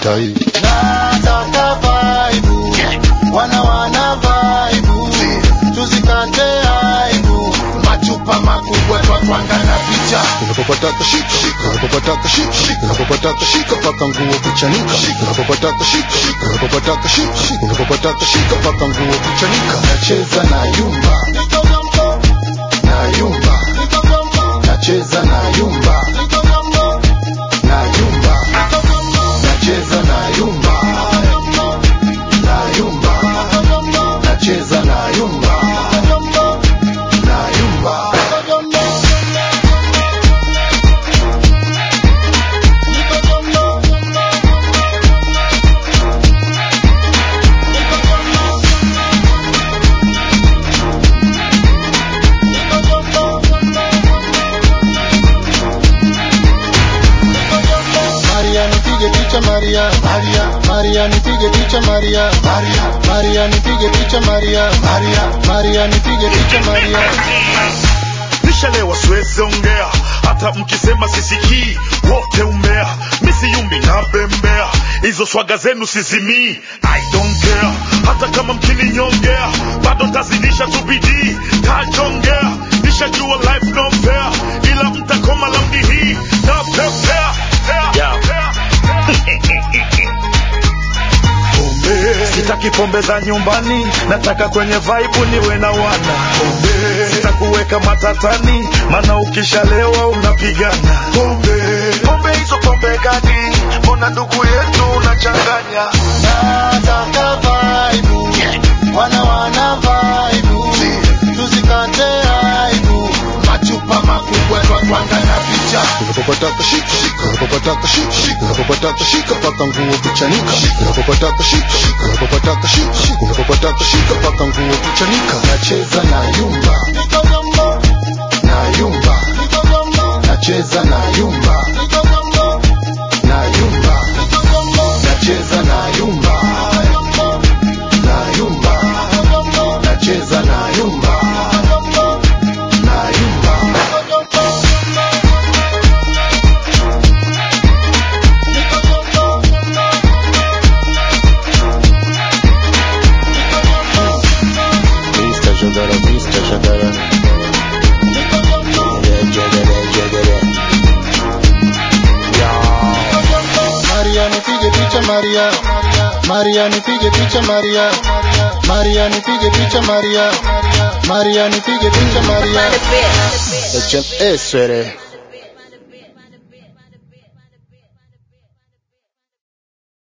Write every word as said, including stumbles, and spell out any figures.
vita hii. Nataka vibe, wana wana vibe, tuzikate aibu, machupa makubwa twatwanga na picha. Unapopataka shika, unapopataka shika, unapopataka shika paka nguo kuchanika. Unapopataka shika, unapopataka shika, unapopataka shika paka nguo kuchanika. Nacheza na yumba, na yumba, nacheza na yumba, na yumba, nacheza na yumba, na yumba, nacheza na yumba, na yumba. Maria, Maria, Maria nipige picha Maria, Maria, Maria nipige picha Maria, Maria, Maria nipige picha Maria. Nishalewa siwezi ongea, hata mkisema sisikii, wote umbea. Misi yumbi na bembea, hizo swaga zenu sizimii, I don't care. Hata kama mkininyongea, bado tazidisha tu bidii, tajongea. Nishajua life no fair, ila mtakoma laundi hii, na pepea, yeah. Sitaki pombe za nyumbani, nataka kwenye vibe niwe na wana. Sitakuweka matatani, maana ukishalewa unapigana. Pombe, pombe hizo pombe gani? Mbona ndugu yetu unachanganya? Nataka vibe, wana wana vibe, tuzikate aibu, machupa makubwa twatwanga na picha. Unapopataka shika, unapopataka shika, unapopataka shika paka nguo kuchanika. Unapopataka shika, unapopataka shika, unapopataka shika paka nguo kuchanika. Nacheza na yumba, na yumba, nacheza na yumba, na yumba, nacheza na yumba, na yumba, nacheza na yumba, na yumba. Maria nipige picha Maria, Maria nipige picha Maria, Maria nipige picha Maria, Maria nipige picha Maria. H M S